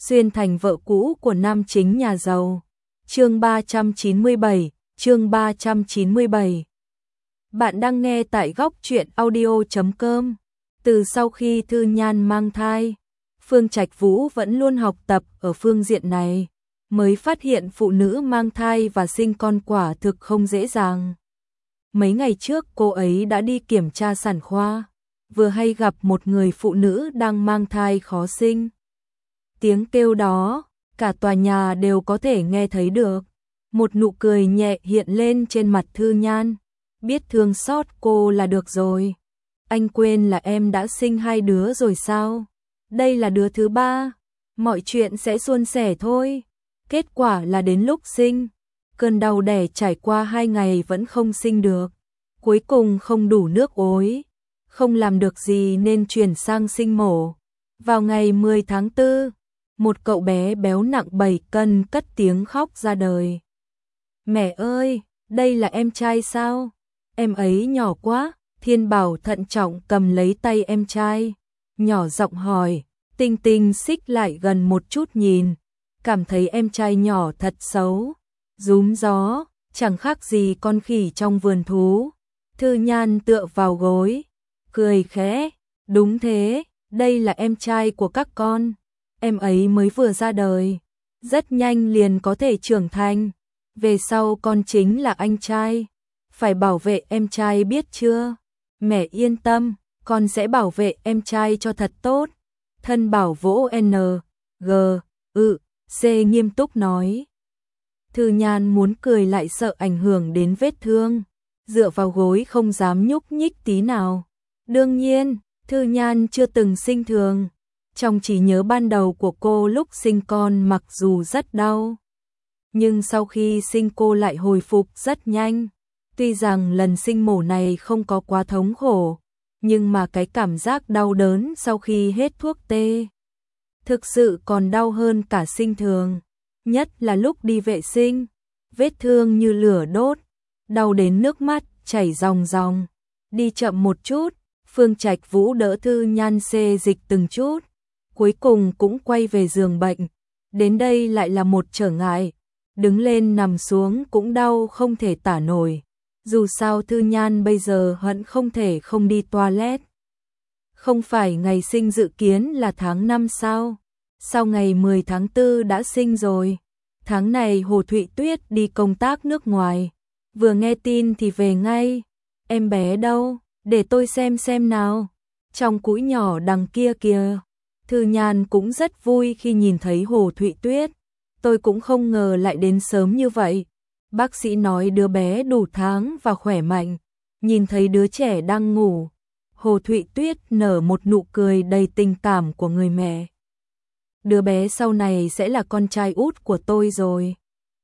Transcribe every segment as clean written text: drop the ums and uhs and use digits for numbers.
xuyên thành vợ cũ của nam chính nhà giàu. Chương 397, chương 397. Bạn đang nghe tại góc truyện audio.com. Từ sau khi Thư Nhan mang thai, Phương Trạch Vũ vẫn luôn học tập ở phương diện này, mới phát hiện phụ nữ mang thai và sinh con quả thực không dễ dàng. Mấy ngày trước cô ấy đã đi kiểm tra sản khoa, vừa hay gặp một người phụ nữ đang mang thai khó sinh. Tiếng kêu đó, cả tòa nhà đều có thể nghe thấy được. Một nụ cười nhẹ hiện lên trên mặt Thư Nhan, biết thương xót cô là được rồi. Anh quên là em đã sinh 2 đứa rồi sao? Đây là đứa thứ 3, mọi chuyện sẽ suôn sẻ thôi. Kết quả là đến lúc sinh, cơn đau đẻ trải qua 2 ngày vẫn không sinh được. Cuối cùng không đủ nước ối, không làm được gì nên chuyển sang sinh mổ. Vào ngày 10 tháng 4, một cậu bé béo nặng 7 cân cất tiếng khóc ra đời. Mẹ ơi, đây là em trai sao? Em ấy nhỏ quá. Thiên Bảo thận trọng cầm lấy tay em trai, nhỏ giọng hỏi. Tinh Tinh xích lại gần một chút nhìn, cảm thấy em trai nhỏ thật xấu, rúm gió, chẳng khác gì con khỉ trong vườn thú. Thư Nhan tựa vào gối, cười khẽ, đúng thế, đây là em trai của các con, em ấy mới vừa ra đời, rất nhanh liền có thể trưởng thành, về sau con chính là anh trai, phải bảo vệ em trai biết chưa? Mẹ yên tâm, con sẽ bảo vệ em trai cho thật tốt. Thân bảo vỗ C nghiêm túc nói. Thư Nhan muốn cười lại sợ ảnh hưởng đến vết thương, dựa vào gối không dám nhúc nhích tí nào. Đương nhiên, Thư Nhan chưa từng sinh thường. Trong trí nhớ ban đầu của cô lúc sinh con mặc dù rất đau, nhưng sau khi sinh cô lại hồi phục rất nhanh. Tuy rằng lần sinh mổ này không có quá thống khổ, nhưng mà cái cảm giác đau đớn sau khi hết thuốc tê thực sự còn đau hơn cả sinh thường, nhất là lúc đi vệ sinh, vết thương như lửa đốt, đau đến nước mắt chảy ròng ròng. Đi chậm một chút, Phương Trạch Vũ đỡ Thư Nhan xê dịch từng chút, cuối cùng cũng quay về giường bệnh. Đến đây lại là một trở ngại, đứng lên nằm xuống cũng đau không thể tả nổi. Dù sao Thư Nhan bây giờ hận không thể không đi toilet. Không phải ngày sinh dự kiến là tháng 5 sao? Sau ngày 10 tháng 4 đã sinh rồi. Tháng này Hồ Thụy Tuyết đi công tác nước ngoài. Vừa nghe tin thì về ngay. Em bé đâu? Để tôi xem nào. Trong cũi nhỏ đằng kia kìa. Thư Nhan cũng rất vui khi nhìn thấy Hồ Thụy Tuyết. Tôi cũng không ngờ lại đến sớm như vậy. Bác sĩ nói đứa bé đủ tháng và khỏe mạnh. Nhìn thấy đứa trẻ đang ngủ, Hồ Thụy Tuyết nở một nụ cười đầy tình cảm của người mẹ. Đứa bé sau này sẽ là con trai út của tôi rồi.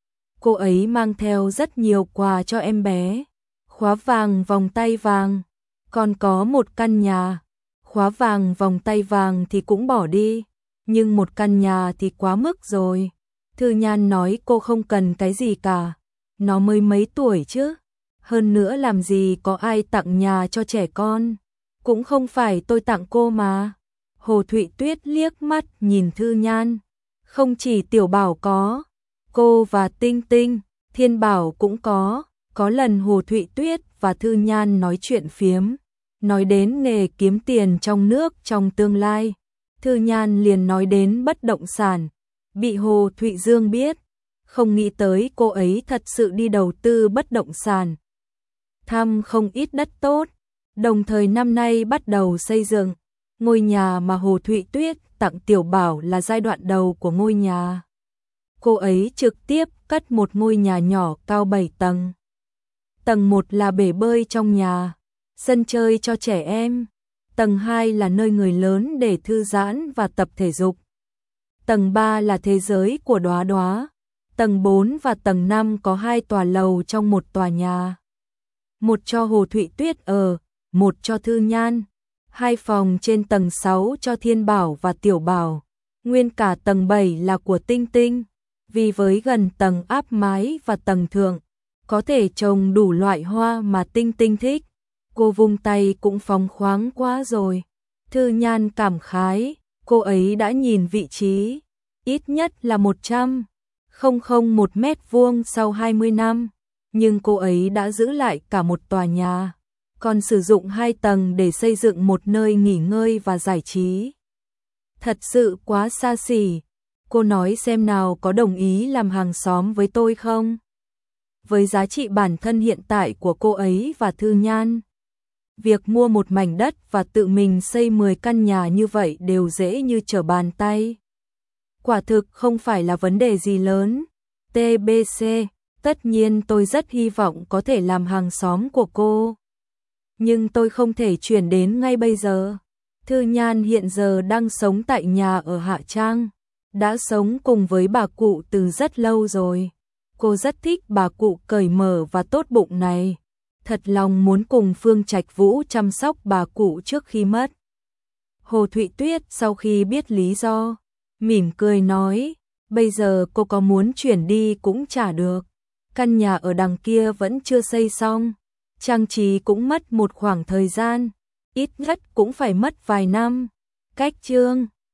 Cô ấy mang theo rất nhiều quà cho em bé. Khóa vàng, vòng tay vàng. Còn có một căn nhà. Khóa vàng, vòng tay vàng thì cũng bỏ đi. Nhưng một căn nhà thì quá mức rồi. Thư Nhan nói cô không cần cái gì cả. Nó mới mấy tuổi chứ. Hơn nữa làm gì có ai tặng nhà cho trẻ con. Cũng không phải tôi tặng cô mà. Hồ Thụy Tuyết liếc mắt nhìn Thư Nhan. Không chỉ Tiểu Bảo có, cô và Tinh Tinh, Thiên Bảo cũng có. Có lần Hồ Thụy Tuyết và Thư Nhan nói chuyện phiếm, nói đến nghề kiếm tiền trong nước trong tương lai. Thư Nhan liền nói đến bất động sản. Bị Hồ Thụy Dương biết. Không nghĩ tới cô ấy thật sự đi đầu tư bất động sản. Thăm không ít đất tốt, đồng thời năm nay bắt đầu xây dựng. Ngôi nhà mà Hồ Thụy Tuyết tặng Tiểu Bảo là giai đoạn đầu của ngôi nhà. Cô ấy trực tiếp cất một ngôi nhà nhỏ cao 7 tầng. Tầng 1 là bể bơi trong nhà, sân chơi cho trẻ em. Tầng 2 là nơi người lớn để thư giãn và tập thể dục. Tầng 3 là thế giới của Đóa Đóa. Tầng 4 và tầng 5 có 2 tòa lầu trong một tòa nhà. Một cho Hồ Thụy Tuyết ở, một cho Thư Nhan. 2 phòng trên tầng 6 cho Thiên Bảo và Tiểu Bảo. Nguyên cả tầng 7 là của Tinh Tinh. Vì với gần tầng áp mái và tầng thượng, có thể trồng đủ loại hoa mà Tinh Tinh thích. Cô vung tay cũng phóng khoáng quá rồi. Thư Nhan cảm khái, cô ấy đã nhìn vị trí ít nhất là 100,001 mét vuông sau 20 năm, nhưng cô ấy đã giữ lại cả một tòa nhà, còn sử dụng 2 tầng để xây dựng một nơi nghỉ ngơi và giải trí. Thật sự quá xa xỉ. Cô nói xem nào có đồng ý làm hàng xóm với tôi không? Với giá trị bản thân hiện tại của cô ấy và Thư Nhan, việc mua một mảnh đất và tự mình xây 10 căn nhà như vậy đều dễ như trở bàn tay. Quả thực không phải là vấn đề gì lớn. TBC, tất nhiên tôi rất hy vọng có thể làm hàng xóm của cô. Nhưng tôi không thể chuyển đến ngay bây giờ. Thư Nhan hiện giờ đang sống tại nhà ở Hạ Trang, đã sống cùng với bà cụ từ rất lâu rồi. Cô rất thích bà cụ cởi mở và tốt bụng này. Thật lòng muốn cùng Phương Trạch Vũ chăm sóc bà cụ trước khi mất. Hồ Thụy Tuyết sau khi biết lý do, mỉm cười nói, bây giờ cô có muốn chuyển đi cũng chả được. Căn nhà ở đằng kia vẫn chưa xây xong, trang trí cũng mất một khoảng thời gian, ít nhất cũng phải mất vài năm. Cách chương